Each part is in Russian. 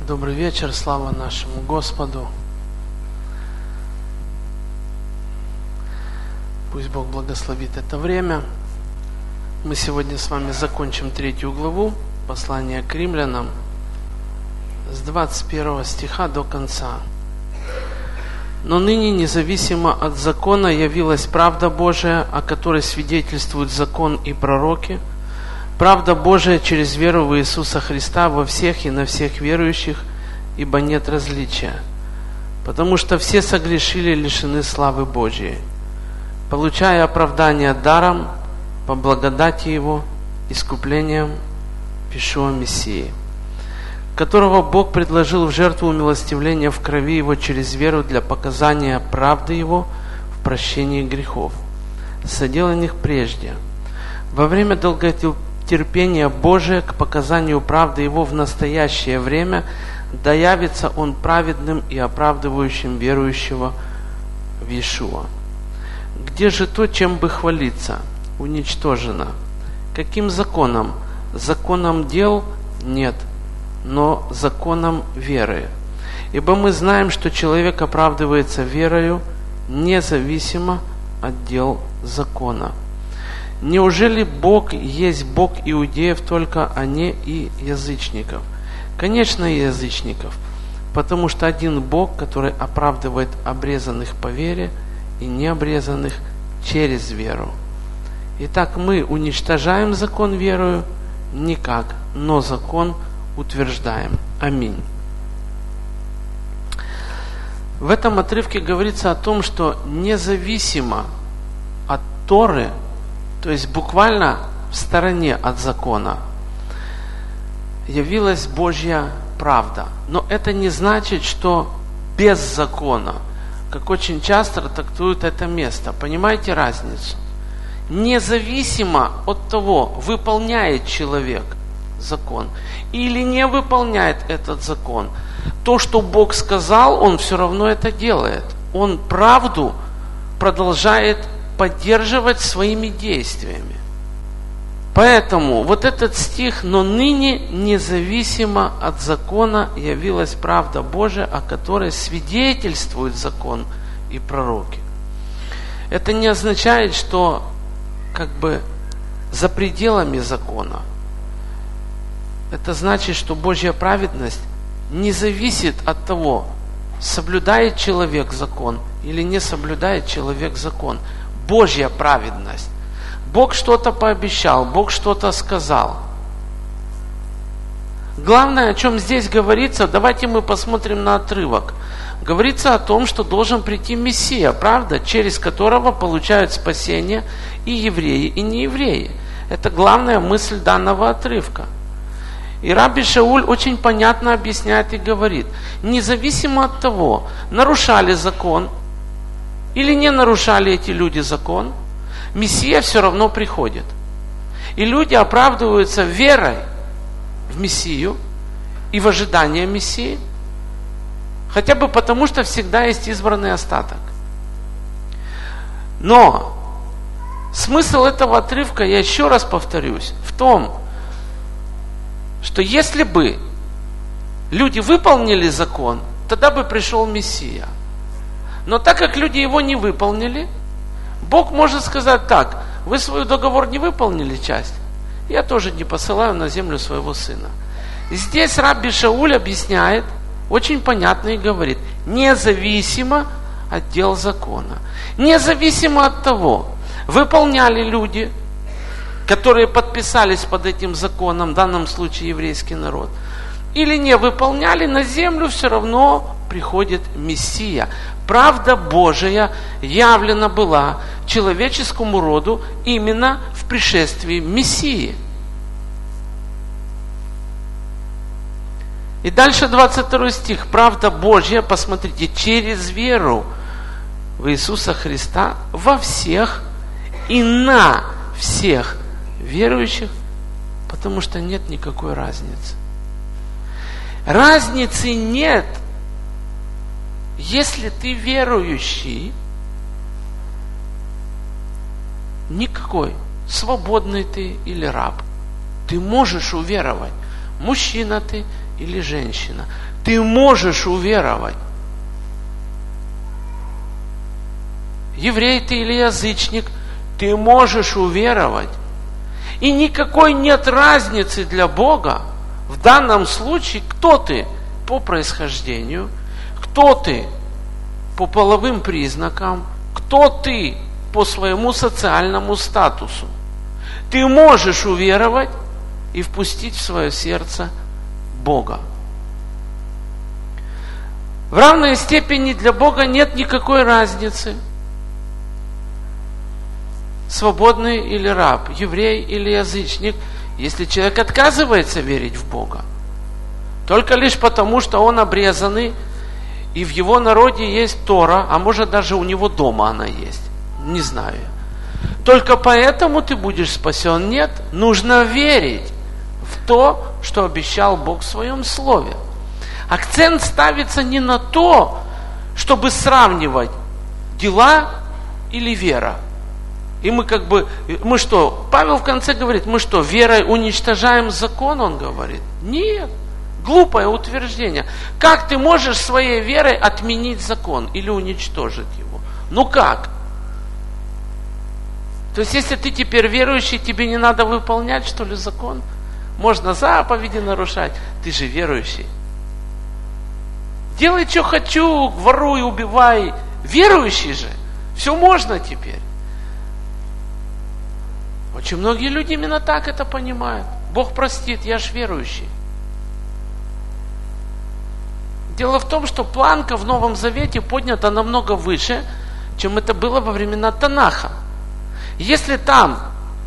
Добрый вечер, слава нашему Господу. Пусть Бог благословит это время. Мы сегодня с вами закончим 3 главу послания к римлянам с 21 стиха до конца. Но ныне, независимо от закона, явилась правда Божия, о которой свидетельствуют закон и пророки, правда Божия через веру в Иисуса Христа во всех и на всех верующих, ибо нет различия, потому что все согрешили, лишены славы Божией, получая оправдание даром по благодати Его, искуплением в Иешуа Мессии, которого Бог предложил в жертву умилостивления в крови Его через веру для показания правды Его в прощении грехов, соделанных прежде, во время долготерпения Божия к показанию правды Его в настоящее время, да явится Он праведным и оправдывающим верующего в Иешуа. Где же то, чем бы хвалиться? Уничтожено. Каким законом? Законом дел? Нет, но законом веры. Ибо мы знаем, что человек оправдывается верою, независимо от дел закона. Неужели Бог есть Бог иудеев только, а не и язычников? Конечно, и язычников, потому что один Бог, который оправдывает обрезанных по вере и необрезанных через веру. Итак, мы уничтожаем закон верою? Никак, но закон утверждаем. Аминь. В этом отрывке говорится о том, что независимо от Торы, то есть буквально в стороне от закона, явилась Божья правда. Но это не значит, что без закона, как очень часто трактуют это место. Понимаете разницу? Независимо от того, выполняет человек закон или не выполняет этот закон, то, что Бог сказал, он все равно это делает. Он правду продолжает поддерживать своими действиями. Поэтому вот этот стих: «Но ныне, независимо от закона, явилась правда Божия, о которой свидетельствует закон и пророки». Это не означает, что за пределами закона. Это значит, что Божья праведность не зависит от того, соблюдает человек закон или не соблюдает человек закон. Божья праведность. Бог что-то пообещал, Бог что-то сказал. Главное, о чем здесь говорится, давайте мы посмотрим на отрывок. Говорится о том, что должен прийти Мессия, правда, через которого получают спасение и евреи, и неевреи. Это главная мысль данного отрывка. И Рабби Шауль очень понятно объясняет и говорит: независимо от того, нарушали закон или не нарушали эти люди закон, Мессия все равно приходит. И люди оправдываются верой в Мессию и в ожидании Мессии, хотя бы потому, что всегда есть избранный остаток. Но смысл этого отрывка, я еще раз повторюсь, в том, что если бы люди выполнили закон, тогда бы пришел Мессия. Но так как люди его не выполнили, Бог может сказать так: вы свой договор не выполнили часть, я тоже не посылаю на землю своего сына. Здесь Рабби Шауль объясняет очень понятно и говорит: независимо от дел закона, независимо от того, выполняли люди, которые подписались под этим законом, в данном случае еврейский народ, или не выполняли, на землю все равно приходит Мессия. Правда Божия явлена была человеческому роду именно в пришествии Мессии. И дальше 22 стих. Правда Божья, посмотрите, через веру в Иисуса Христа во всех и на всех верующих, потому что нет никакой разницы. Разницы нет, если ты верующий, никакой, свободный ты или раб. Ты можешь уверовать, мужчина ты или женщина, ты можешь уверовать. Еврей ты или язычник, ты можешь уверовать. И никакой нет разницы для Бога в данном случае, кто ты по происхождению, кто ты по половым признакам, кто ты по своему социальному статусу. Ты можешь уверовать и впустить в свое сердце Бога. В равной степени для Бога нет никакой разницы. Свободный или раб, еврей или язычник, если человек отказывается верить в Бога, только лишь потому, что он обрезанный, и в его народе есть Тора, а может даже у него дома она есть, не знаю. Только поэтому ты будешь спасен? Нет, нужно верить в то, что обещал Бог в своем слове. Акцент ставится не на то, чтобы сравнивать дела или вера. И мы что, Павел в конце говорит, мы что, верой уничтожаем закон, он говорит? Нет, глупое утверждение. Как ты можешь своей верой отменить закон или уничтожить его? Ну как? То есть, если ты теперь верующий, тебе не надо выполнять, что ли, закон? Можно заповеди нарушать, ты же верующий. Делай, что хочу, воруй, убивай. Верующий же, все можно теперь. Очень многие люди именно так это понимают. Бог простит, я ж верующий. Дело в том, что планка в Новом Завете поднята намного выше, чем это было во времена Танаха. Если там,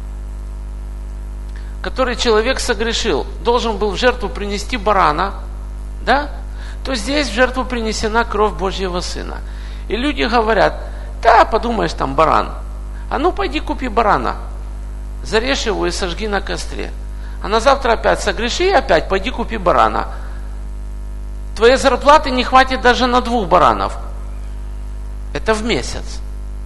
который человек согрешил, должен был в жертву принести барана, да, то здесь в жертву принесена кровь Божьего Сына. И люди говорят, да, подумаешь, там баран. А ну пойди купи барана. Зарежь его и сожги на костре. А на завтра опять согреши и опять пойди купи барана. Твоей зарплаты не хватит даже на 2 баранов. Это в месяц.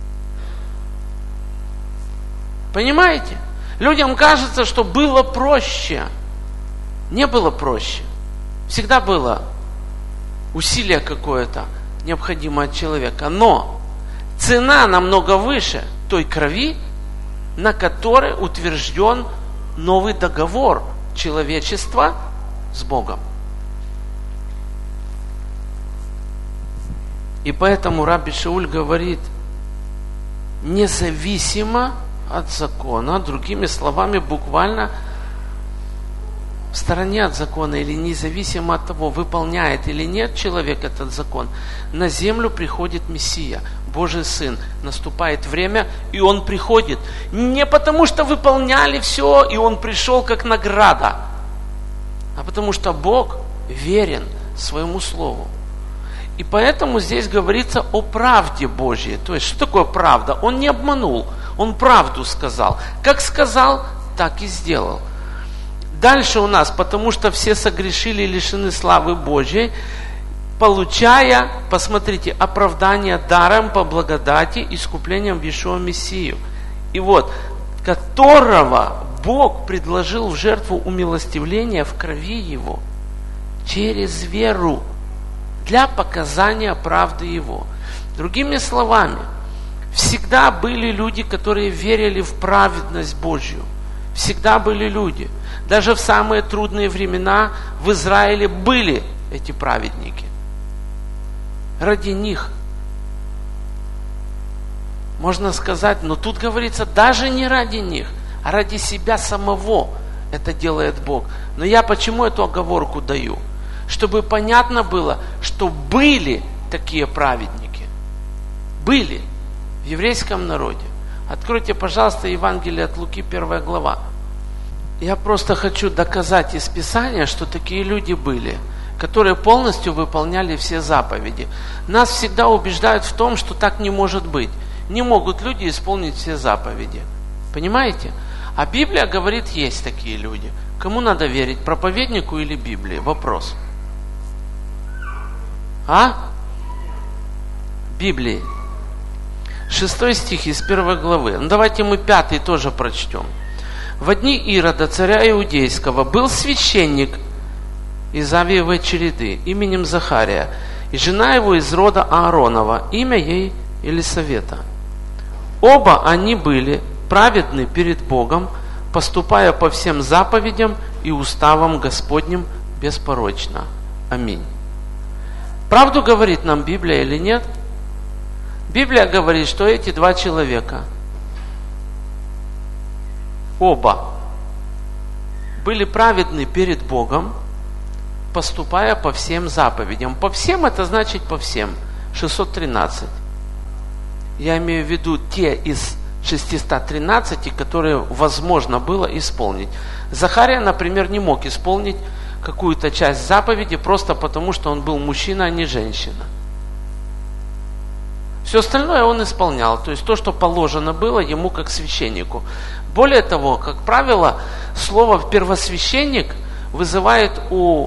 Понимаете? Людям кажется, что было проще. Не было проще. Всегда было усилие какое-то необходимо от человека. Но цена намного выше той крови, на которой утвержден новый договор человечества с Богом. И поэтому Рабби Шауль говорит, независимо от закона, другими словами, буквально в стороне от закона или независимо от того, выполняет или нет человек этот закон, на землю приходит Мессия, Божий Сын. Наступает время, и Он приходит. Не потому, что выполняли все, и Он пришел как награда, а потому что Бог верен своему Слову. И поэтому здесь говорится о правде Божьей. То есть, что такое правда? Он не обманул, Он правду сказал. Как сказал, так и сделал. Дальше у нас, потому что все согрешили и лишены славы Божьей, получая, посмотрите, оправдание даром по благодати, искуплением в Иешуа Мессию. И вот, которого Бог предложил в жертву умилостивления в крови Его, через веру, для показания правды Его. Другими словами, всегда были люди, которые верили в праведность Божью. Всегда были люди. Даже в самые трудные времена в Израиле были эти праведники. Ради них. Можно сказать, но тут говорится, даже не ради них, а ради себя самого это делает Бог. Но я почему эту оговорку даю? Чтобы понятно было, что были такие праведники. Были в еврейском народе. Откройте, пожалуйста, Евангелие от Луки, 1 глава. Я просто хочу доказать из Писания, что такие люди были, которые полностью выполняли все заповеди. Нас всегда убеждают в том, что так не может быть. Не могут люди исполнить все заповеди. Понимаете? А Библия говорит, есть такие люди. Кому надо верить, проповеднику или Библии? Вопрос. Библии. 6 стих из 1 главы. Ну, давайте мы 5 тоже прочтем. В дни Ирода, царя Иудейского, был священник, из Авиевой череды, именем Захария, и жена его из рода Ааронова, имя ей Елисавета. Оба они были праведны перед Богом, поступая по всем заповедям и уставам Господним беспорочно. Аминь. Правду говорит нам Библия или нет? Библия говорит, что эти два человека, оба, были праведны перед Богом, поступая по всем заповедям. По всем это значит по всем. 613. Я имею в виду те из 613, которые возможно было исполнить. Захария, например, не мог исполнить какую-то часть заповеди просто потому, что он был мужчина, а не женщина. Все остальное он исполнял, то есть то, что положено было ему как священнику. Более того, как правило, слово «первосвященник» вызывает у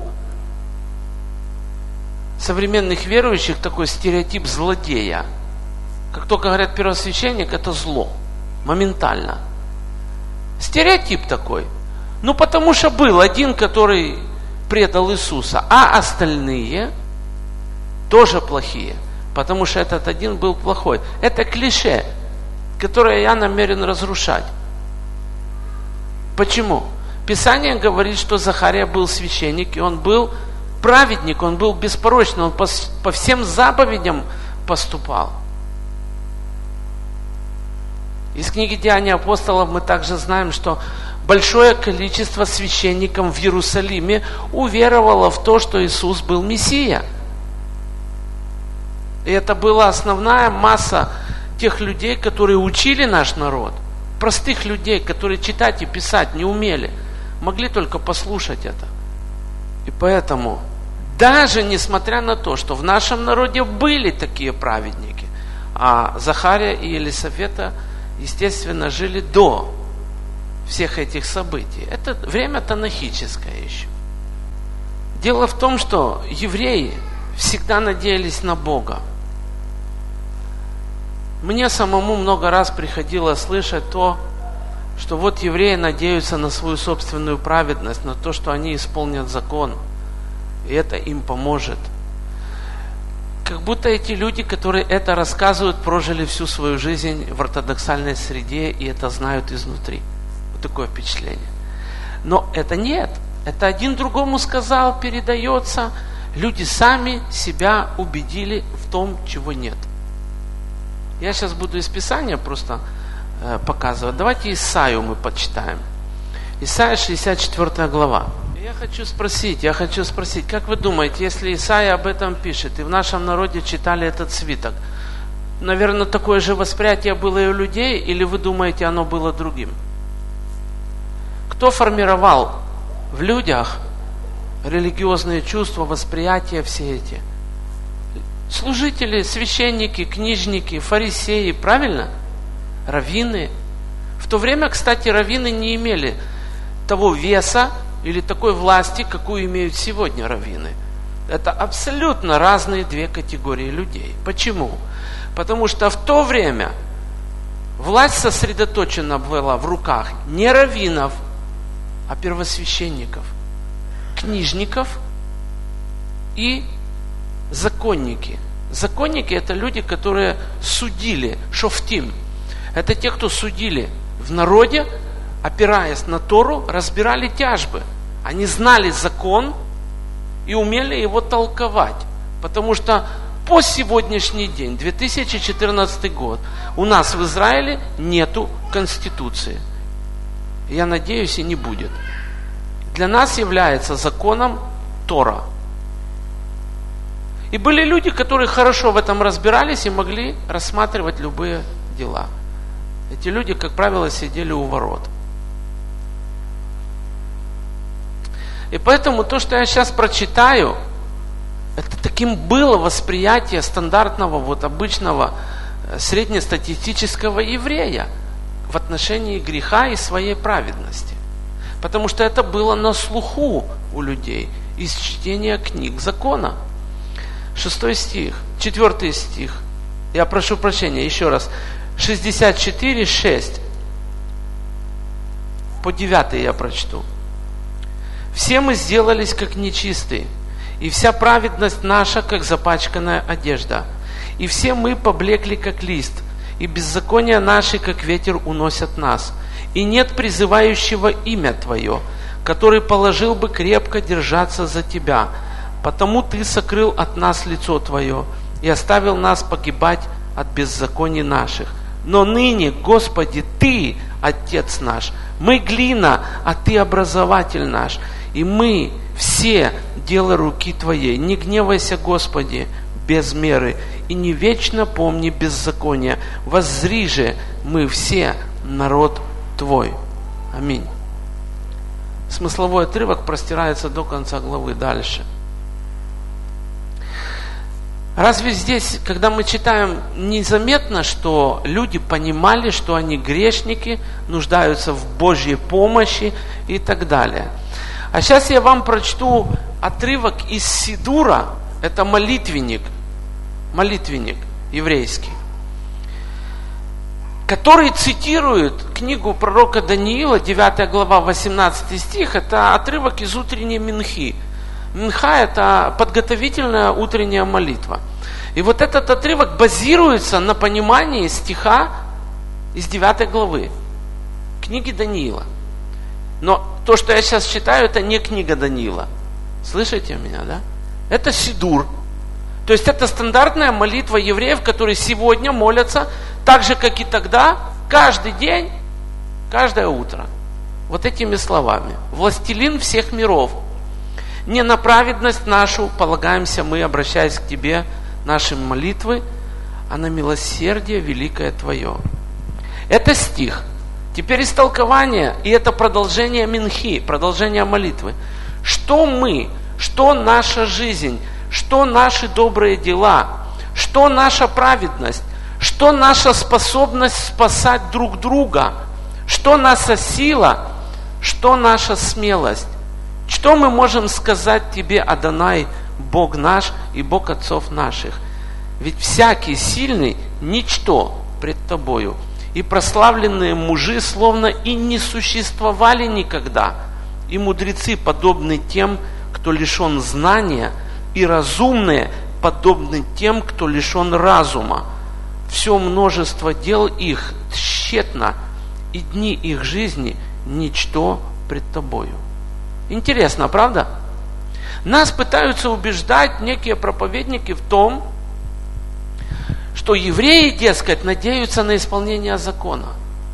современных верующих такой стереотип злодея. Как только говорят «первосвященник», это зло, моментально. Стереотип такой. Ну, потому что был один, который предал Иисуса, а остальные тоже плохие. Потому что этот один был плохой. Это клише, которое я намерен разрушать. Почему? Писание говорит, что Захария был священник, и он был праведник, он был беспорочный, он по всем заповедям поступал. Из книги Деяний апостолов мы также знаем, что большое количество священников в Иерусалиме уверовало в то, что Иисус был Мессия. И это была основная масса тех людей, которые учили наш народ. Простых людей, которые читать и писать не умели. Могли только послушать это. И поэтому, даже несмотря на то, что в нашем народе были такие праведники, а Захария и Елисавета, естественно, жили до всех этих событий. Это время танахическое еще. Дело в том, что евреи всегда надеялись на Бога. Мне самому много раз приходилось слышать то, что вот евреи надеются на свою собственную праведность, на то, что они исполнят закон, и это им поможет. Как будто эти люди, которые это рассказывают, прожили всю свою жизнь в ортодоксальной среде и это знают изнутри. Вот такое впечатление. Но это нет. Это один другому сказал, передается. Люди сами себя убедили в том, чего нет. Я сейчас буду из Писания просто показывать. Давайте Исаию мы почитаем. Исайя 64 глава. Я хочу спросить, как вы думаете, если Исаия об этом пишет, и в нашем народе читали этот свиток, наверное, такое же восприятие было и у людей, или вы думаете, оно было другим? Кто формировал в людях религиозные чувства, восприятия все эти? Служители, священники, книжники, фарисеи, правильно? Раввины. В то время, кстати, раввины не имели того веса или такой власти, какую имеют сегодня раввины. Это абсолютно разные две категории людей. Почему? Потому что в то время власть сосредоточена была в руках не раввинов, а первосвященников, книжников и законники. Законники – это люди, которые судили, шофтим. Это те, кто судили в народе, опираясь на Тору, разбирали тяжбы. Они знали закон и умели его толковать. Потому что по сегодняшний день, 2014 год, у нас в Израиле нету конституции. Я надеюсь, и не будет. Для нас является законом Тора. И были люди, которые хорошо в этом разбирались и могли рассматривать любые дела. Эти люди, как правило, сидели у ворот. И поэтому то, что я сейчас прочитаю, это таким было восприятие стандартного, вот обычного среднестатистического еврея в отношении греха и своей праведности. Потому что это было на слуху у людей из чтения книг закона. 6 стих, 4 стих. Я прошу прощения, еще раз. 64, 6. По 9 я прочту. Все мы сделались как нечистые, и вся праведность наша, как запачканная одежда. И все мы поблекли, как лист, и беззакония наши, как ветер, уносят нас. И нет призывающего имя Твое, который положил бы крепко держаться за Тебя. Потому Ты сокрыл от нас лицо Твое и оставил нас погибать от беззаконий наших. Но ныне, Господи, Ты, Отец наш, мы глина, а Ты образователь наш, и мы все дело руки Твоей. Не гневайся, Господи, без меры, и не вечно помни беззакония. Воззри же, мы все народ Твой. Аминь. Смысловой отрывок простирается до конца главы дальше. Разве здесь, когда мы читаем, незаметно, что люди понимали, что они грешники, нуждаются в Божьей помощи и так далее? А сейчас я вам прочту отрывок из Сидура, это молитвенник еврейский, который цитирует книгу пророка Даниила, 9 глава, 18 стих, это отрывок из утренней Минхи. Минха – это подготовительная утренняя молитва. И вот этот отрывок базируется на понимании стиха из 9 главы книги Даниила. Но то, что я сейчас читаю, это не книга Даниила. Слышите меня, да? Это Сидур. То есть это стандартная молитва евреев, которые сегодня молятся так же, как и тогда, каждый день, каждое утро. Вот этими словами. «Властелин всех миров, не на праведность нашу полагаемся мы, обращаясь к Тебе, наши молитвы, а на милосердие великое Твое». Это стих. Теперь истолкование, и это продолжение Минхи, продолжение молитвы. Что мы, что наша жизнь, что наши добрые дела, что наша праведность, что наша способность спасать друг друга, что наша сила, что наша смелость. Что мы можем сказать Тебе, Адонай, Бог наш и Бог отцов наших? Ведь всякий сильный – ничто пред Тобою, и прославленные мужи словно и не существовали никогда, и мудрецы подобны тем, кто лишен знания, и разумные подобны тем, кто лишен разума. Все множество дел их тщетно, и дни их жизни – ничто пред Тобою. Интересно, правда? Нас пытаются убеждать некие проповедники в том, что евреи, дескать, надеются на исполнение закона.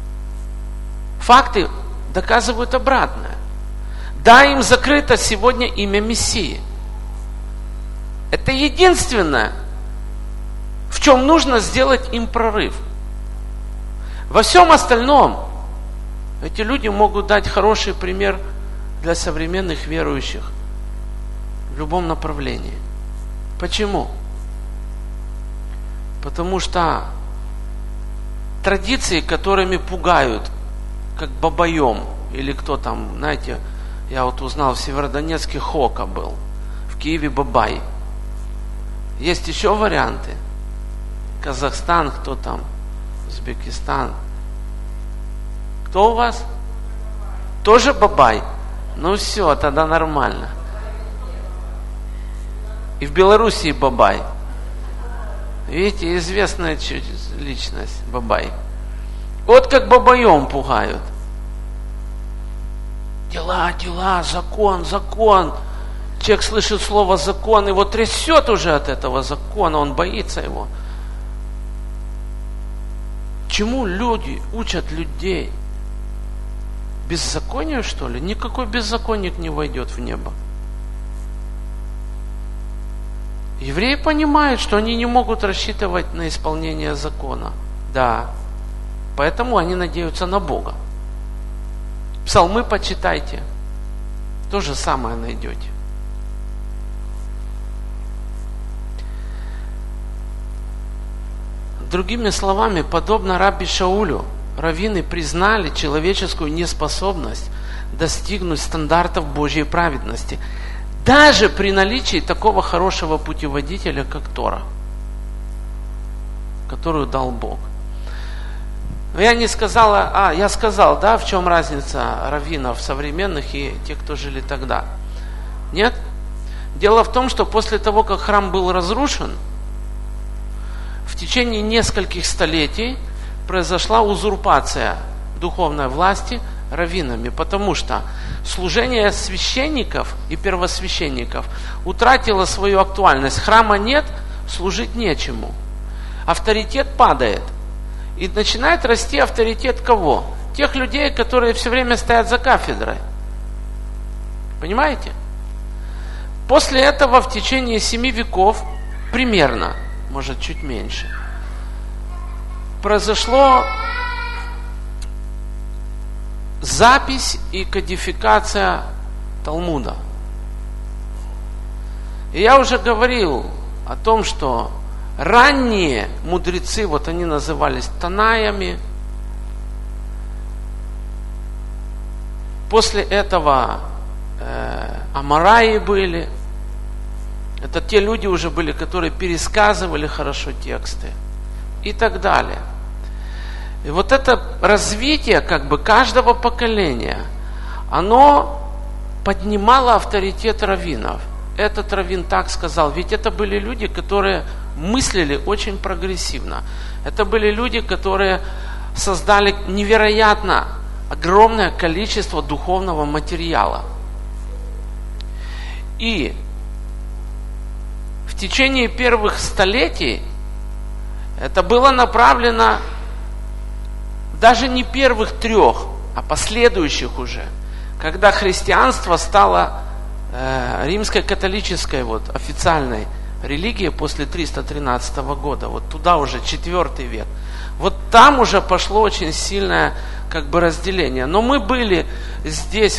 Факты доказывают обратное. Да, им закрыто сегодня имя Мессии. Это единственное, в чем нужно сделать им прорыв. Во всем остальном эти люди могут дать хороший пример для современных верующих в любом направлении. Почему? Потому что традиции, которыми пугают, как бабаем, или кто там, знаете, я вот узнал, в Северодонецке Хока был, в Киеве Бабай. Есть еще варианты. Казахстан, кто там, Узбекистан. Кто у вас? Тоже Бабай? Ну все, тогда нормально. И в Белоруссии Бабай. Видите, известная личность Бабай. Вот как бабаем пугают. Дела, дела, закон, закон. Человек слышит слово закон, его трясет уже от этого закона, он боится его. Чему люди учат людей? Беззаконию, что ли? Никакой беззаконник не войдет в небо. Евреи понимают, что они не могут рассчитывать на исполнение закона. Да. Поэтому они надеются на Бога. Псалмы почитайте. То же самое найдете. Другими словами, подобно Рабби Шаулю, раввины признали человеческую неспособность достигнуть стандартов Божьей праведности, даже при наличии такого хорошего путеводителя, как Тора, которую дал Бог. Но я не сказала, я сказал, да, в чем разница раввинов современных и тех, кто жили тогда. Нет? Дело в том, что после того, как храм был разрушен, в течение нескольких столетий произошла узурпация духовной власти раввинами, потому что служение священников и первосвященников утратило свою актуальность. Храма нет, служить нечему. Авторитет падает. И начинает расти авторитет кого? Тех людей, которые все время стоят за кафедрой. Понимаете? После этого в течение 7 веков, примерно, может чуть меньше, произошло запись и кодификация Талмуда. И я уже говорил о том, что ранние мудрецы, вот они назывались Танаями, после этого Амараи были. Это те люди уже были, которые пересказывали хорошо тексты и так далее. И вот это развитие как бы каждого поколения, оно поднимало авторитет раввинов. Этот раввин так сказал, ведь это были люди, которые мыслили очень прогрессивно. Это были люди, которые создали невероятно огромное количество духовного материала. И в течение первых столетий это было направлено даже не первых 3, а последующих уже, когда христианство стало римской католической официальной религией после 313 года, вот туда уже 4 век. Вот там уже пошло очень сильное как бы разделение. Но мы были здесь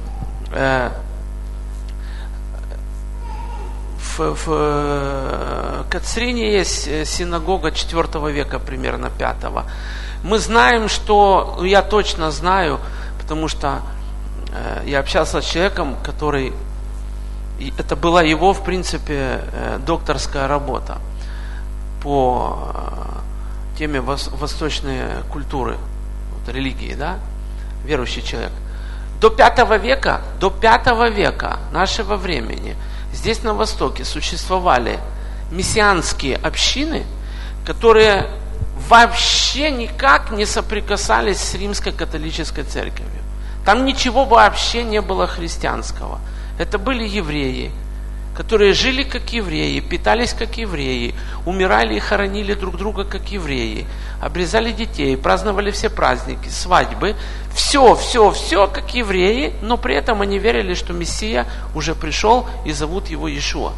в Кацрине есть синагога 4 века, примерно 5. Мы знаем, что, я точно знаю, потому что я общался с человеком, который, это была его, в принципе, докторская работа по теме восточной культуры, религии, да, верующий человек. До 5 века нашего времени здесь на Востоке существовали мессианские общины, которые вообще никак не соприкасались с римской католической церковью. Там ничего вообще не было христианского. Это были евреи, которые жили как евреи, питались как евреи, умирали и хоронили друг друга как евреи, обрезали детей, праздновали все праздники, свадьбы. Все как евреи, но при этом они верили, что Мессия уже пришел и зовут его Иешуа.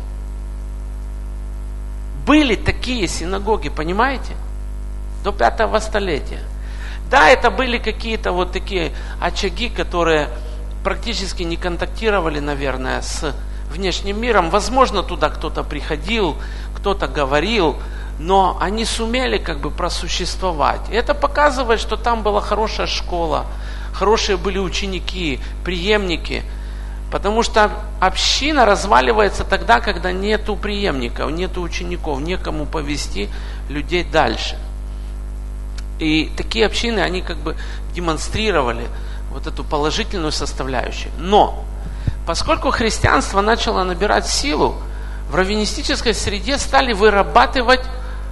Были такие синагоги, понимаете? До 5 столетия. Да, это были какие-то вот такие очаги, которые практически не контактировали, наверное, с внешним миром. Возможно, туда кто-то приходил, кто-то говорил, но они сумели как бы просуществовать. И это показывает, что там была хорошая школа, хорошие были ученики, преемники. Потому что община разваливается тогда, когда нету преемников, нету учеников, некому повести людей дальше. И такие общины, они как бы демонстрировали вот эту положительную составляющую. Но, поскольку христианство начало набирать силу, в раввинистической среде стали вырабатывать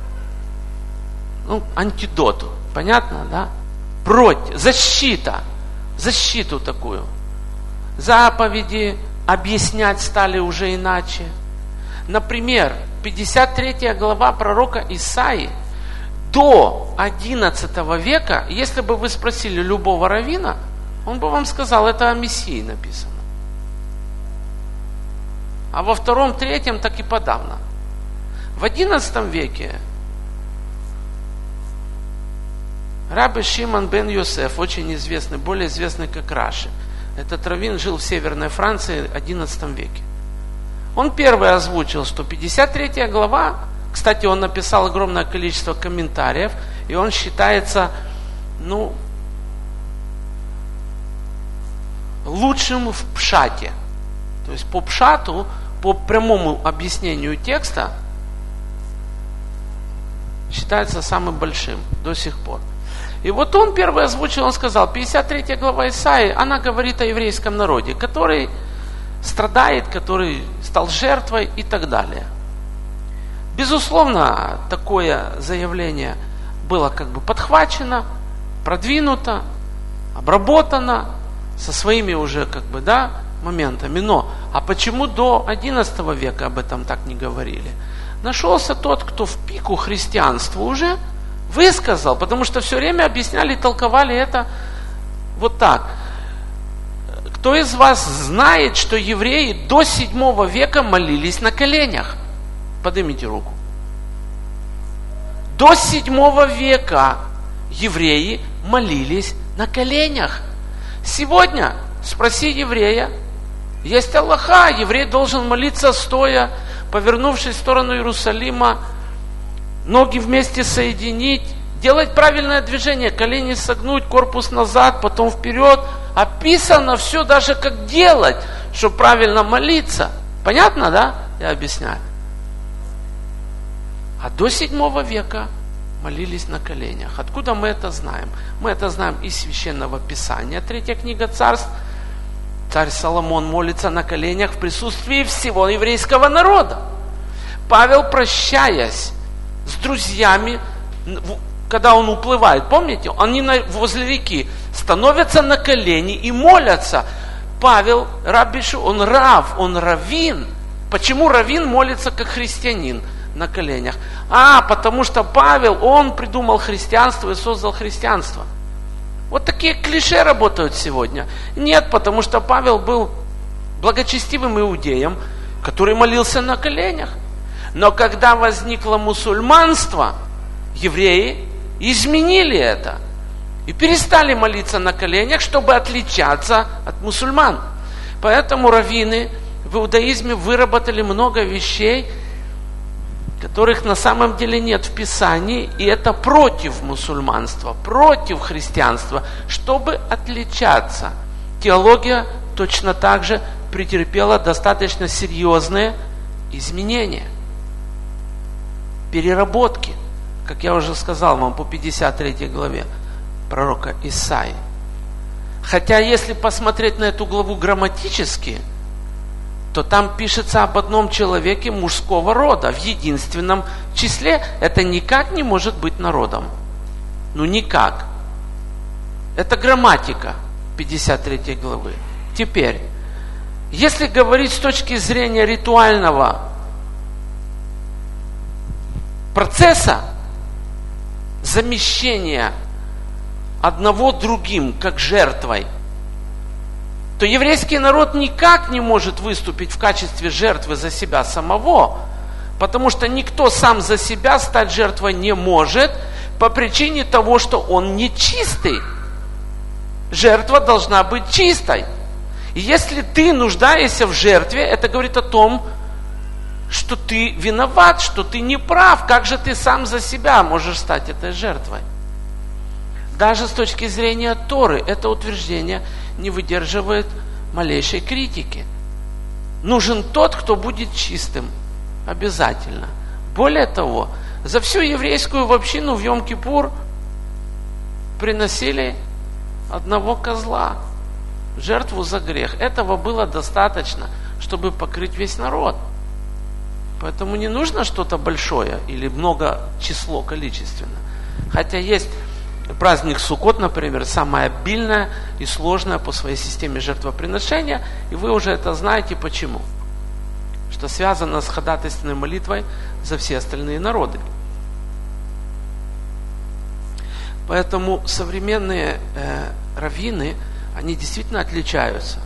антидоту. Понятно, да? Против, защиту такую. Заповеди объяснять стали уже иначе. Например, 53 глава пророка Исаии до 11 века, если бы вы спросили любого раввина, он бы вам сказал, это о Мессии написано. А во 2-3 так и подавно. В 11 веке Раби Шимон бен Йосеф, очень известный, более известный как Раши, этот раввин жил в Северной Франции в 11 веке. Он первый озвучил, что 53 глава, кстати, он написал огромное количество комментариев, и он считается, лучшим в пшате. То есть по пшату, по прямому объяснению текста, считается самым большим до сих пор. И вот он первый озвучил, он сказал, 53 глава Исаии, она говорит о еврейском народе, который страдает, который стал жертвой и так далее. Безусловно, такое заявление было как бы подхвачено, продвинуто, обработано со своими уже как бы, моментами. Но, а почему до XI века об этом так не говорили? Нашелся тот, кто в пику христианству уже высказал, потому что все время объясняли, толковали это вот так. Кто из вас знает, что евреи до VII века молились на коленях? Поднимите руку. До VII века евреи молились на коленях. Сегодня, спроси еврея, есть аллаха, еврей должен молиться стоя, повернувшись в сторону Иерусалима, ноги вместе соединить, делать правильное движение, колени согнуть, корпус назад, потом вперед. Описано все даже как делать, чтобы правильно молиться. Понятно, да? Я объясняю. А до VII века молились на коленях. Откуда мы это знаем? Мы это знаем из Священного Писания. 3 книга Царств. Царь Соломон молится на коленях в присутствии всего еврейского народа. Павел, прощаясь с друзьями, когда он уплывает, помните, они возле реки становятся на колени и молятся. Павел, рабишу, он рав, он раввин. Почему раввин молится как христианин на коленях? Потому что Павел, он придумал христианство и создал христианство. Вот такие клише работают сегодня. Нет, потому что Павел был благочестивым иудеем, который молился на коленях. Но когда возникло мусульманство, евреи изменили это и перестали молиться на коленях, чтобы отличаться от мусульман. Поэтому раввины в иудаизме выработали много вещей, которых на самом деле нет в Писании, и это против мусульманства, против христианства, чтобы отличаться. Теология точно так же претерпела достаточно серьезные изменения, переработки, как я уже сказал вам по 53 главе пророка Исаии. Хотя, если посмотреть на эту главу грамматически, то там пишется об одном человеке мужского рода, в единственном числе. Это никак не может быть народом. Никак. Это грамматика 53 главы. Теперь, если говорить с точки зрения ритуального процесса замещения одного другим, как жертвой, то еврейский народ никак не может выступить в качестве жертвы за себя самого, потому что никто сам за себя стать жертвой не может по причине того, что он нечистый. Жертва должна быть чистой. И если ты нуждаешься в жертве, это говорит о том, что ты виноват, что ты не прав. Как же ты сам за себя можешь стать этой жертвой? Даже с точки зрения Торы это утверждение не выдерживает малейшей критики. Нужен тот, кто будет чистым. Обязательно. Более того, за всю еврейскую общину в Йом-Кипур приносили одного козла, жертву за грех. Этого было достаточно, чтобы покрыть весь народ. Поэтому не нужно что-то большое или много число, количественно. Хотя есть праздник Суккот, например, самое обильное и сложное по своей системе жертвоприношения, и вы уже это знаете почему. Что связано с ходатайственной молитвой за все остальные народы. Поэтому современные раввины, они действительно отличаются.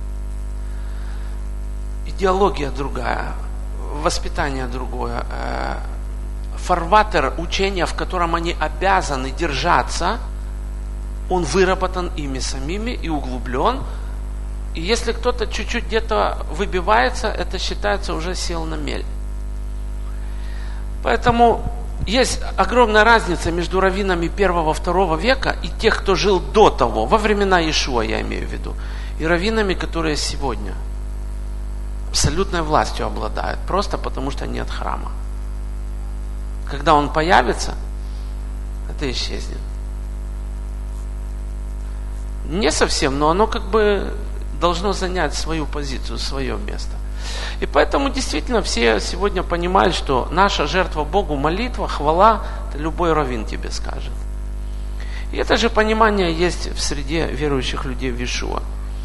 Идеология другая, воспитание другое, фарватер учения, в котором они обязаны держаться, он выработан ими самими и углублен. И если кто-то чуть-чуть где-то выбивается, это считается уже сел на мель. Поэтому есть огромная разница между раввинами 1-2 века и тех, кто жил до того, во времена Иешуа, я имею в виду, и раввинами, которые сегодня абсолютной властью обладают, просто потому что нет храма. Когда он появится, это исчезнет. Не совсем, но оно как бы должно занять свою позицию, свое место. И поэтому действительно все сегодня понимают, что наша жертва Богу, молитва, хвала, это любой раввин тебе скажет. И это же понимание есть в среде верующих людей в Иешуа.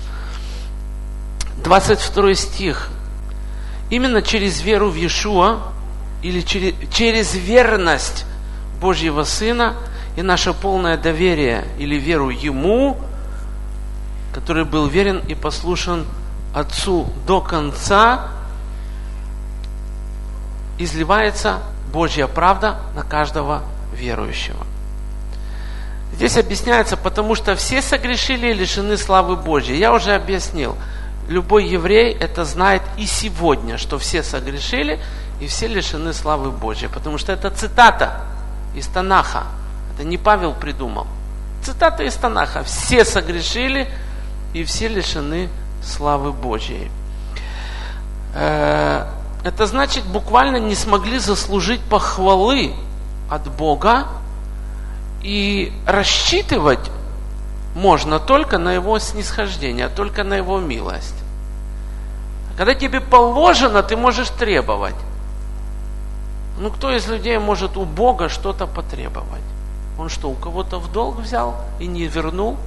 22 стих. Именно через веру в Иешуа, или через верность Божьего Сына и наше полное доверие или веру Ему, который был верен и послушен Отцу до конца, изливается Божья правда на каждого верующего. Здесь объясняется, потому что все согрешили и лишены славы Божьей. Я уже объяснил, любой еврей это знает и сегодня, что все согрешили и все лишены славы Божьей. Потому что это цитата из Танаха. Это не Павел придумал. Цитата из Танаха. Все согрешили и все лишены славы Божьей. Это значит, буквально не смогли заслужить похвалы от Бога, и рассчитывать можно только на Его снисхождение, только на Его милость. Когда тебе положено, ты можешь требовать. Ну, кто из людей может у Бога что-то потребовать? Он что, у кого-то в долг взял и не вернул?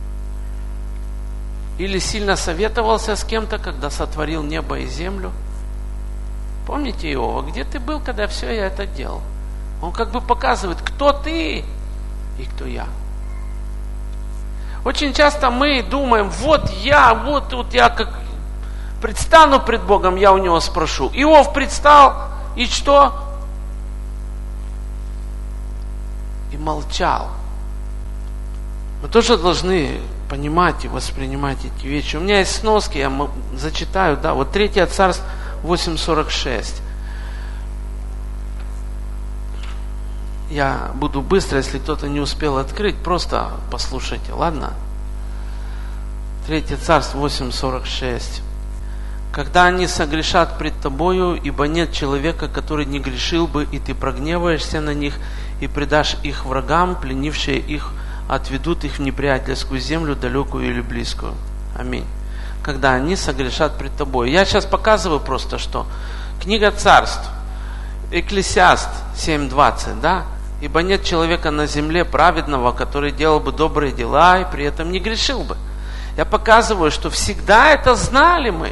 Или сильно советовался с кем-то, когда сотворил небо и землю? Помните Иова? Где ты был, когда все я это делал? Он как бы показывает, кто ты и кто я. Очень часто мы думаем, вот я как предстану пред Богом, я у него спрошу. Иов предстал, и что? И молчал. Мы тоже должны понимать и воспринимать эти вещи. У меня есть сноски, я зачитаю, да, вот 3 Царств 8:46. Я буду быстро, если кто-то не успел открыть, просто послушайте, ладно? 3 Царств 8:46. Когда они согрешат пред тобою, ибо нет человека, который не грешил бы, и ты прогневаешься на них, и предашь их врагам, пленившие их, отведут их в неприятельскую землю, далекую или близкую. Аминь. Когда они согрешат пред тобой. Я сейчас показываю просто, что книга Царств, Экклесиаст 7:20, да? Ибо нет человека на земле праведного, который делал бы добрые дела и при этом не грешил бы. Я показываю, что всегда это знали мы.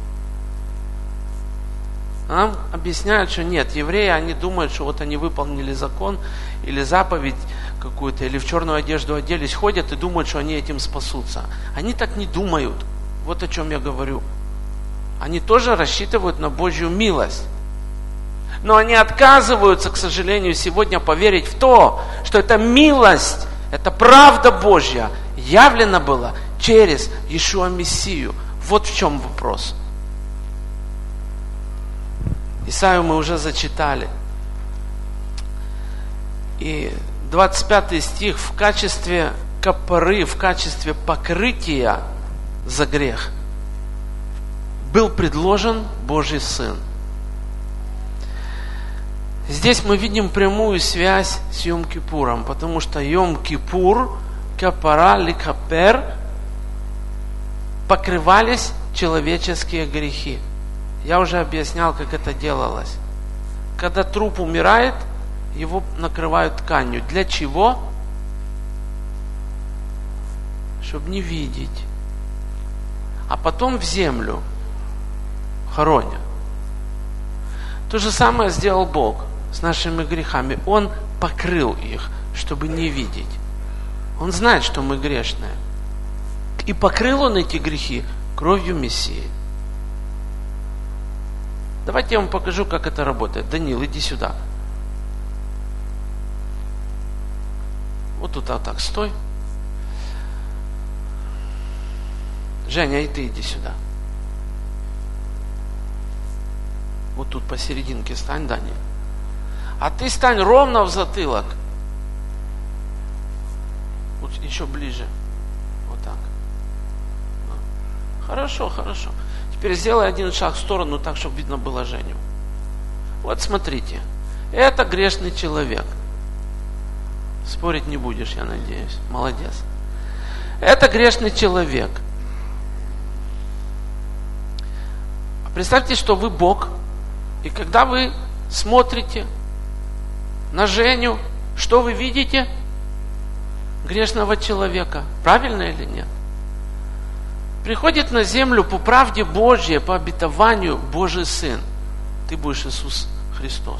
Нам объясняют, что нет, евреи, они думают, что вот они выполнили закон или заповедь какую-то, или в черную одежду оделись, ходят и думают, что они этим спасутся. Они так не думают. Вот о чем я говорю. Они тоже рассчитывают на Божью милость. Но они отказываются, к сожалению, сегодня поверить в то, что эта милость, эта правда Божья явлена была через Иешуа Мессию. Вот в чем вопрос. Исаию мы уже зачитали. И 25 стих: в качестве капоры, в качестве покрытия за грех был предложен Божий Сын. Здесь мы видим прямую связь с Йом-Кипуром, потому что Йом-Кипур, капара, ликапер, покрывались человеческие грехи. Я уже объяснял, как это делалось. Когда труп умирает, его накрывают тканью. Для чего? Чтобы не видеть. А потом в землю хоронят. То же самое сделал Бог с нашими грехами. Он покрыл их, чтобы не видеть. Он знает, что мы грешные. И покрыл Он эти грехи кровью Мессии. Давайте я вам покажу, как это работает. Данил, иди сюда. Вот тут вот так стой. Женя, и ты иди сюда. Вот тут посерединке стань, Даня. А ты стань ровно в затылок. Вот еще ближе. Вот так. Хорошо, хорошо. Теперь сделай один шаг в сторону, так, чтобы видно было Женю. Вот смотрите. Это грешный человек. Спорить не будешь, я надеюсь. Молодец. Это грешный человек. Представьте, что вы Бог, и когда вы смотрите на Женю, что вы видите? Грешного человека. Правильно или нет? Приходит на землю по правде Божьей, по обетованию Божий Сын. Ты будешь Иисус Христос.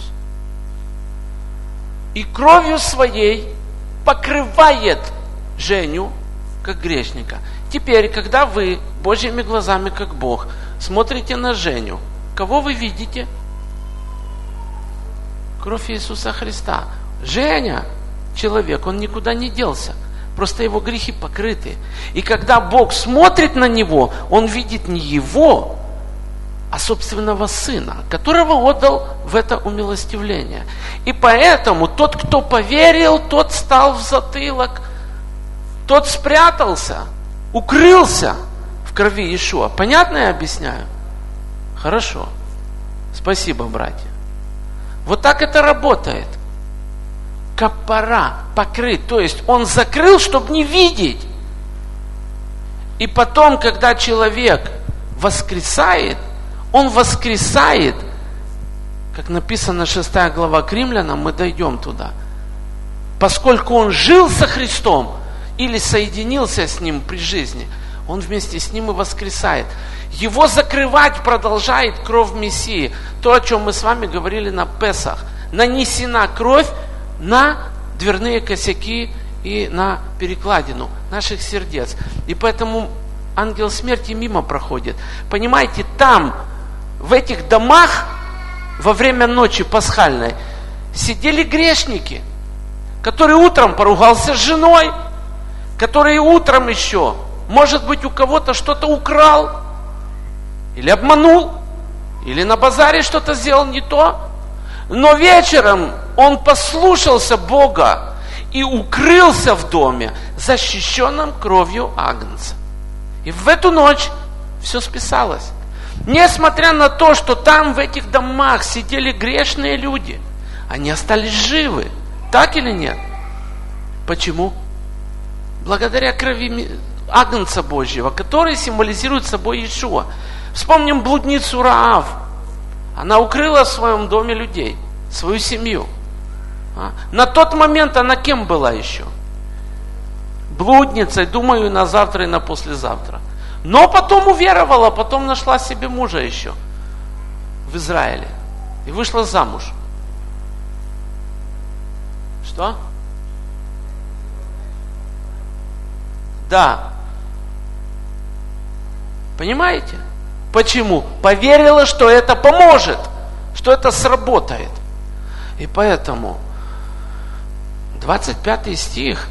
И кровью своей покрывает Женю, как грешника. Теперь, когда вы Божьими глазами, как Бог, смотрите на Женю, кого вы видите? Кровь Иисуса Христа. Женя, человек, он никуда не делся. Просто его грехи покрыты. И когда Бог смотрит на него, он видит не его, а собственного Сына, которого отдал в это умилостивление. И поэтому тот, кто поверил, тот стал в затылок, тот спрятался, укрылся в крови Иешуа. Понятно я объясняю? Хорошо. Спасибо, братья. Вот так это работает. Капара, покрыть. То есть он закрыл, чтобы не видеть. И потом, когда человек воскресает, он воскресает, как написано 6 глава к Римлянам, мы дойдем туда. Поскольку он жил со Христом или соединился с Ним при жизни, он вместе с Ним и воскресает. Его закрывать продолжает кровь Мессии. То, о чем мы с вами говорили на Песах. Нанесена кровь на дверные косяки и на перекладину наших сердец. И поэтому ангел смерти мимо проходит. Понимаете, там, в этих домах, во время ночи пасхальной, сидели грешники, который утром поругался с женой, который утром еще, может быть, у кого-то что-то украл, или обманул, или на базаре что-то сделал не то. Но вечером он послушался Бога и укрылся в доме, защищенном кровью Агнца. И в эту ночь все списалось. Несмотря на то, что там в этих домах сидели грешные люди, они остались живы. Так или нет? Почему? Благодаря крови Агнца Божьего, который символизирует собой Иешуа. Вспомним блудницу Раав. Она укрыла в своем доме людей, свою семью. На тот момент она кем была еще? Блудницей, думаю, и на завтра, и на послезавтра. Но потом уверовала, потом нашла себе мужа еще в Израиле. И вышла замуж. Что? Да. Понимаете? Почему? Поверила, что это поможет, что это сработает. И поэтому 25 стих,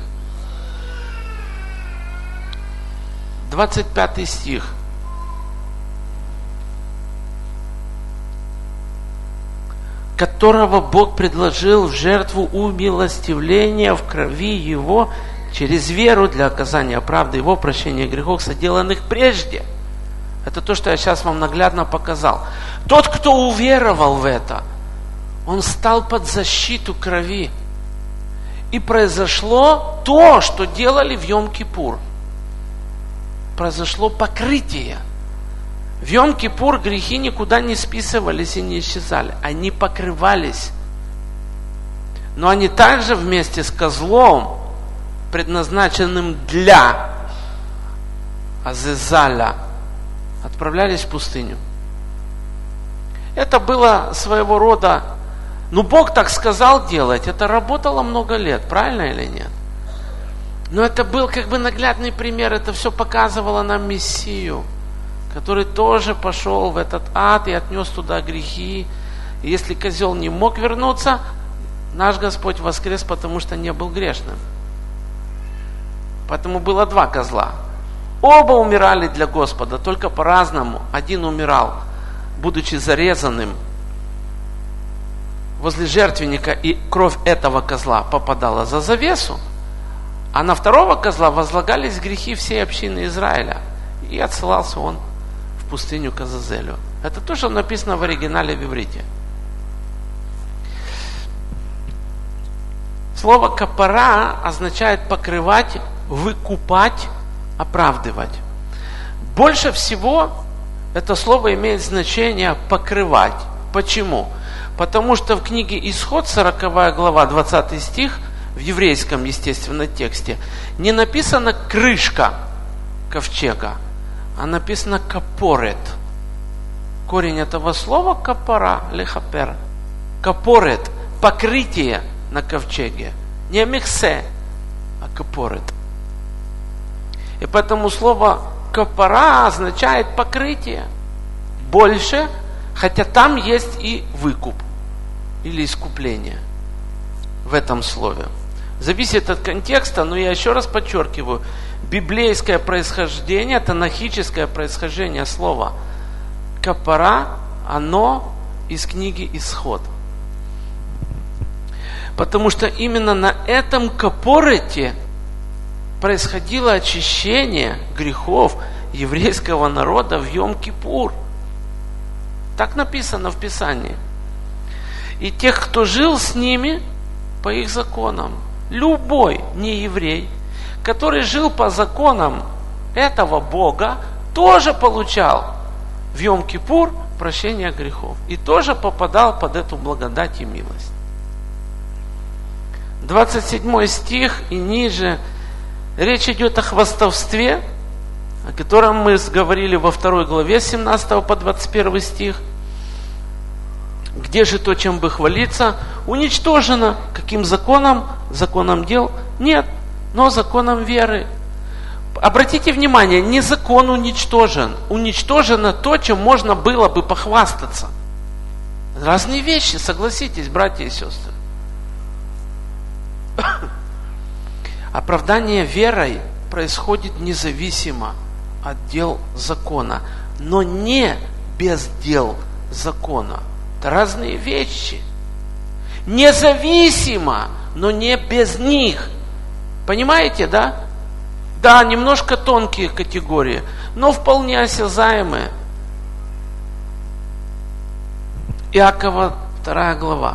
25 стих. Которого Бог предложил в жертву умилостивления в крови Его через веру для оказания правды Его, прощения грехов, соделанных прежде. Это то, что я сейчас вам наглядно показал. Тот, кто уверовал в это, он стал под защиту крови. И произошло то, что делали в Йом-Кипур. Произошло покрытие. В Йом-Кипур грехи никуда не списывались и не исчезали. Они покрывались. Но они также вместе с козлом, предназначенным для Азазаля, отправлялись в пустыню. Это было своего рода, Бог так сказал делать, это работало много лет, правильно или нет? Но это был как бы наглядный пример, это все показывало нам Мессию, который тоже пошел в этот ад и отнес туда грехи. И если козел не мог вернуться, наш Господь воскрес, потому что не был грешным. Поэтому было 2 козла. Оба умирали для Господа, только по-разному. Один умирал, будучи зарезанным возле жертвенника, и кровь этого козла попадала за завесу, а на второго козла возлагались грехи всей общины Израиля. И отсылался он в пустыню к Азазелю. Это то, что написано в оригинале в иврите. Слово «капара» означает покрывать, выкупать, оправдывать. Больше всего Это слово имеет значение покрывать. Почему? Потому что в книге Исход, 40 глава, 20 стих, в еврейском, естественно, тексте, не написано крышка ковчега, а написано капорет. Корень этого слова капора, лехапер. Капорет, покрытие на ковчеге. Не миксе, а капорет. И поэтому слово капора означает покрытие. Больше, хотя там есть и выкуп или искупление в этом слове. Зависит от контекста, но я еще раз подчеркиваю, библейское происхождение, танахическое происхождение слова капора, оно из книги Исход. Потому что именно на этом капорете происходило очищение грехов еврейского народа в Йом-Кипур. Так написано в Писании. И тех, кто жил с ними по их законам. Любой нееврей, который жил по законам этого Бога, тоже получал в Йом-Кипур прощение грехов. И тоже попадал под эту благодать и милость. 27 стих и ниже. Речь идет о хвастовстве, о котором мы говорили во 2 главе с 17 по 21 стих. Где же то, чем бы хвалиться? Уничтожено. Каким законом? Законом дел? Нет, но законом веры. Обратите внимание, не закон уничтожен. Уничтожено то, чем можно было бы похвастаться. Разные вещи, согласитесь, братья и сестры. Оправдание верой происходит независимо от дел закона, но не без дел закона. Это разные вещи. Независимо, но не без них. Понимаете, да? Да, немножко тонкие категории, но вполне осязаемые. Иакова 2 глава.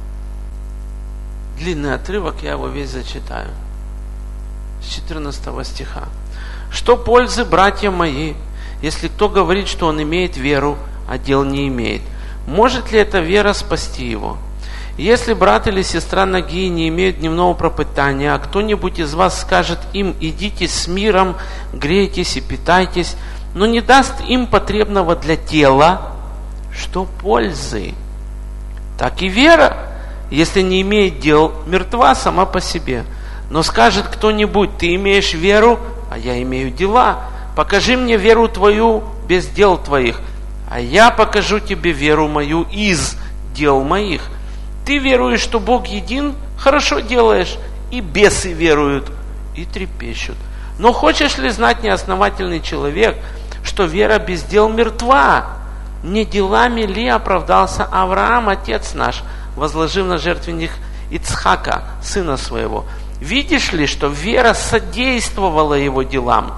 Длинный отрывок, я его весь зачитаю. С 14 стиха. «Что пользы, братья мои, если кто говорит, что он имеет веру, а дел не имеет? Может ли эта вера спасти его? Если брат или сестра ноги не имеют дневного пропитания, а кто-нибудь из вас скажет им: идите с миром, грейтесь и питайтесь, но не даст им потребного для тела, что пользы? Так и вера, если не имеет дел, мертва сама по себе. Но скажет кто-нибудь: ты имеешь веру, а я имею дела. Покажи мне веру твою без дел твоих, а я покажу тебе веру мою из дел моих. Ты веруешь, что Бог един, хорошо делаешь, и бесы веруют, и трепещут. Но хочешь ли знать, неосновательный человек, что вера без дел мертва? Не делами ли оправдался Авраам, отец наш, возложив на жертвенник Ицхака, сына своего? Видишь ли, что вера содействовала его делам,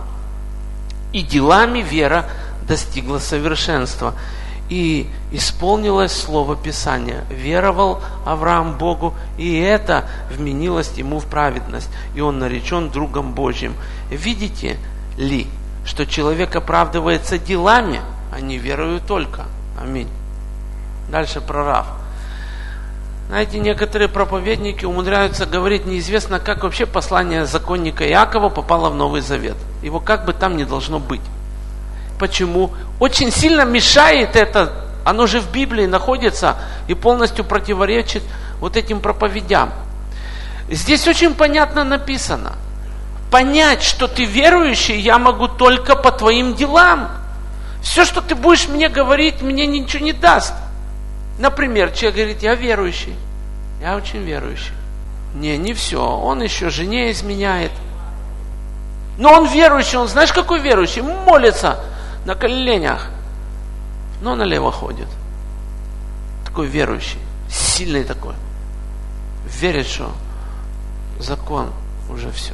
и делами вера достигла совершенства. И исполнилось слово Писания: веровал Авраам Богу, и это вменилось ему в праведность, и он наречен другом Божьим. Видите ли, что человек оправдывается делами, а не верою только. Аминь. Дальше про Рав. Знаете, некоторые проповедники умудряются говорить, неизвестно, как вообще послание законника Иакова попало в Новый Завет. Его как бы там не должно быть. Почему? Очень сильно мешает это, оно же в Библии находится и полностью противоречит вот этим проповедям. Здесь очень понятно написано. Понять, что ты верующий, я могу только по твоим делам. Все, что ты будешь мне говорить, мне ничего не даст. Например, человек говорит: я верующий, я очень верующий. Не все, он еще жене изменяет. Но он верующий, он знаешь, какой верующий? Молится на коленях, но налево ходит. Такой верующий, сильный такой. Верит, что закон уже все.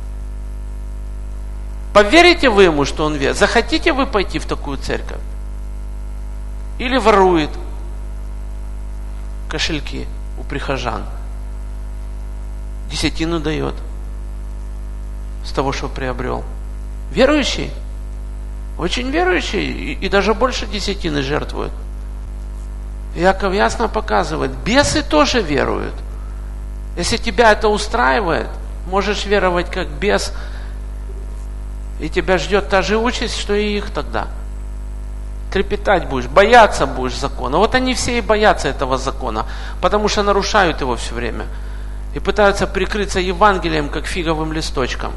Поверите вы ему, что он верит? Захотите вы пойти в такую церковь? Или ворует кошельки у прихожан, десятину дает с того, что приобрел? Верующий? Очень верующие и даже больше десятины жертвуют. Иаков ясно показывает, бесы тоже веруют. Если тебя это устраивает, можешь веровать как бес, и тебя ждет та же участь, что и их тогда. Трепетать будешь, бояться будешь закона. Вот они все и боятся этого закона, потому что нарушают его все время. И пытаются прикрыться Евангелием, как фиговым листочком.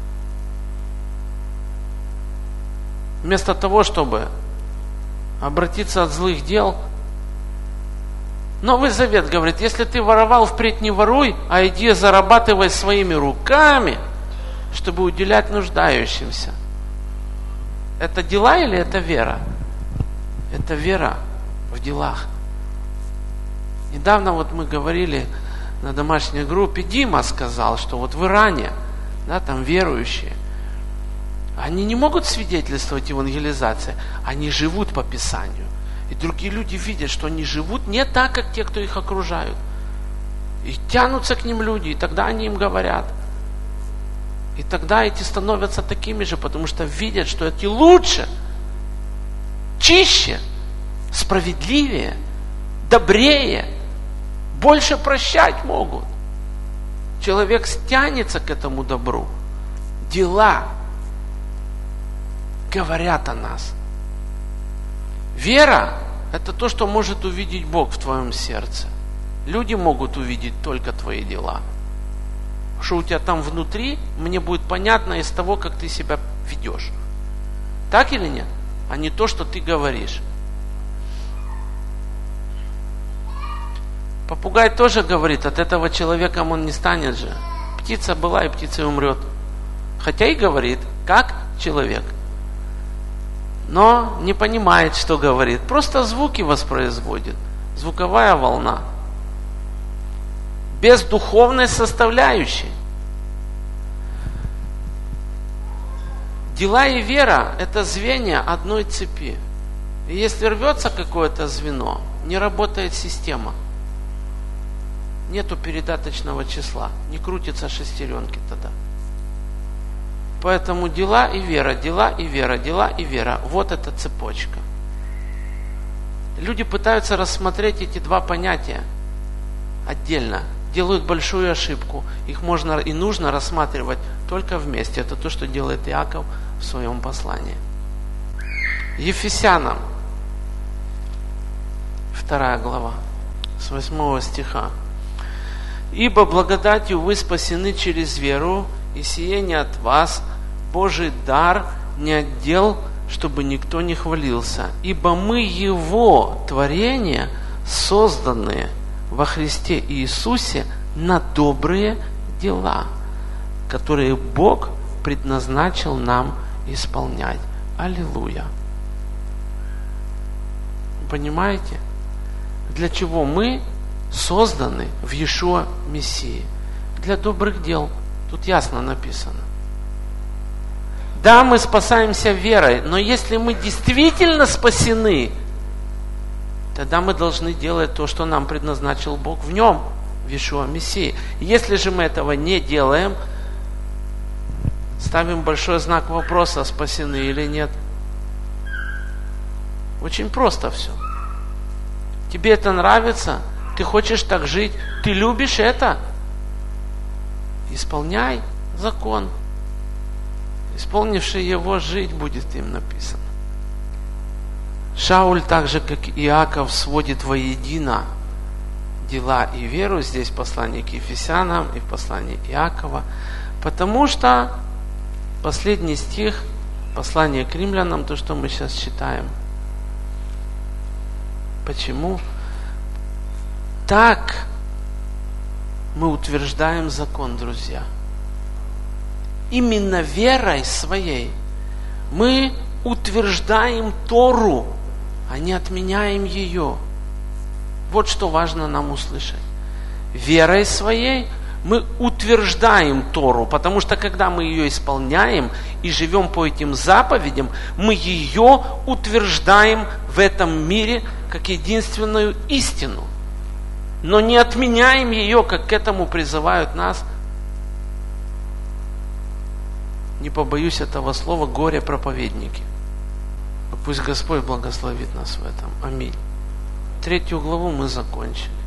Вместо того, чтобы обратиться от злых дел. Новый Завет говорит, если ты воровал, впредь не воруй, а иди зарабатывай своими руками, чтобы уделять нуждающимся. Это дела или это вера? Это вера в делах. Недавно вот мы говорили на домашней группе, Дима сказал, что вот в Иране, да, там верующие, они не могут свидетельствовать евангелизации, они живут по Писанию. И другие люди видят, что они живут не так, как те, кто их окружают. И тянутся к ним люди, и тогда они им говорят. И тогда эти становятся такими же, потому что видят, что эти лучше, чище, справедливее, добрее, больше прощать могут. Человек стянется к этому добру. Дела говорят о нас. Вера – это то, что может увидеть Бог в твоем сердце. Люди могут увидеть только твои дела. Что у тебя там внутри, мне будет понятно из того, как ты себя ведешь. Так или нет? А не то, что ты говоришь. Попугай тоже говорит, от этого человеком он не станет же. Птица была, и птица умрет. Хотя и говорит, как человек. Но не понимает, что говорит. Просто звуки воспроизводит. Звуковая волна. Без духовной составляющей. Дела и вера – это звенья одной цепи. И если рвется какое-то звено, не работает система. Нету передаточного числа. Не крутятся шестеренки тогда. Поэтому дела и вера, дела и вера, дела и вера. Вот эта цепочка. Люди пытаются рассмотреть эти два понятия отдельно. Делают большую ошибку. Их можно и нужно рассматривать только вместе. Это то, что делает Иаков в своем послании. Ефесянам, 2 глава, с 8 стиха. «Ибо благодатью вы спасены через веру, и сие не от вас, Божий дар не от дел, чтобы никто не хвалился. Ибо мы Его творение, созданные во Христе Иисусе на добрые дела, которые Бог предназначил нам исполнять». Аллилуйя! Понимаете? Для чего мы созданы в Иешуа Мессии? Для добрых дел. Тут ясно написано. Да, мы спасаемся верой, но если мы действительно спасены, тогда мы должны делать то, что нам предназначил Бог в Нем, в Иешуа Мессии. Если же мы этого не делаем, ставим большой знак вопроса, спасены или нет. Очень просто все. Тебе это нравится? Ты хочешь так жить? Ты любишь это? Исполняй закон. Исполнивший его жить будет, им написано. Шауль, так же как и Иаков, сводит воедино дела и веру. Здесь в послании к Ефесянам и в послании Иакова. Потому что последний стих, послание к римлянам, то, что мы сейчас читаем. Почему? Так мы утверждаем закон, друзья. Именно верой своей мы утверждаем Тору, а не отменяем ее. Вот что важно нам услышать. Верой своей мы утверждаем Тору, потому что когда мы ее исполняем и живем по этим заповедям, мы ее утверждаем в этом мире как единственную истину. Но не отменяем ее, как к этому призывают нас, не побоюсь этого слова, горе-проповедники. Пусть Господь благословит нас в этом. Аминь. 3 главу мы закончили.